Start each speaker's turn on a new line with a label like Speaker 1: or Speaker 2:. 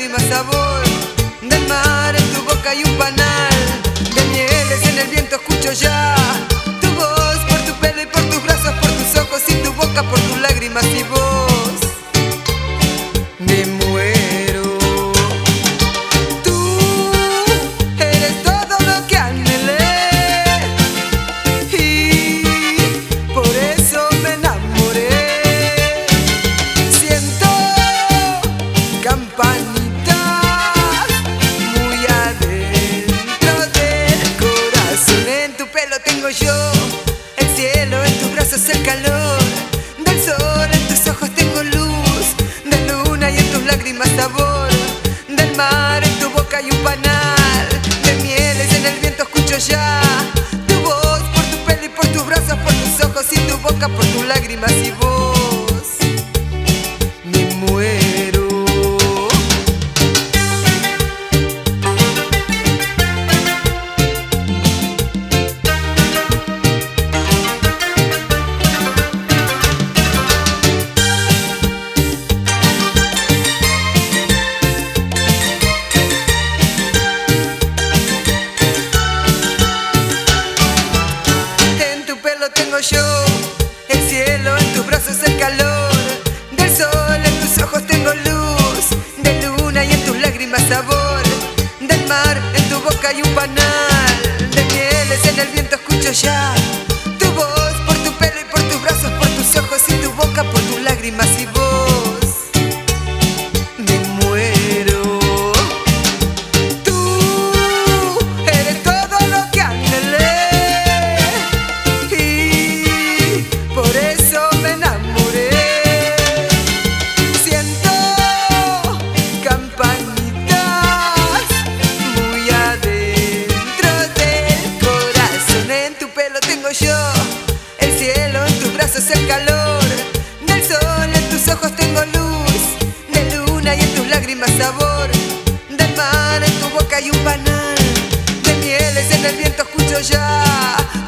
Speaker 1: lágrimas sabor del mar en tu boca y un panal de mieles en el viento escucho ya tu voz por tu pelo y por tus brazos, por tus ojos y tu boca, por tus lágrimas y voz. Me muero. Tú eres todo lo que anhelé y por eso me enamoré. Siento campanitas muy adentro del corazón. En tu pelo tengo yo el cielo, en tus brazos el calor del sol, en tus ojos tengo luz de luna y en tus lágrimas sabor del mar, en tu boca hay un panal de mieles en el viento escucho ya tu voz por tu pelo y por tus brazos, por tus ojos y tu boca, por tus lágrimas y voz. Me muero. Tengo yo el cielo, en tus brazos el calor del sol, en tus ojos tengo luz de luna y en tus lágrimas sabor del mar, en tu boca hay un panal de mieles en el viento escucho ya tu voz por tu pelo y por tus brazos, por tus ojos y tu boca, por tus lágrimas y voz. Me muero. Tú eres todo lo que anhelé. Por eso me enamoré. Siento campanitas muy adentro del corazón. En tu pelo tengo yo el cielo, en tus brazos el calor del sol, en tus ojos tengo luz de luna y en tus lágrimas sabor del mar, en tu boca hay un panal de mieles en el viento escucho ya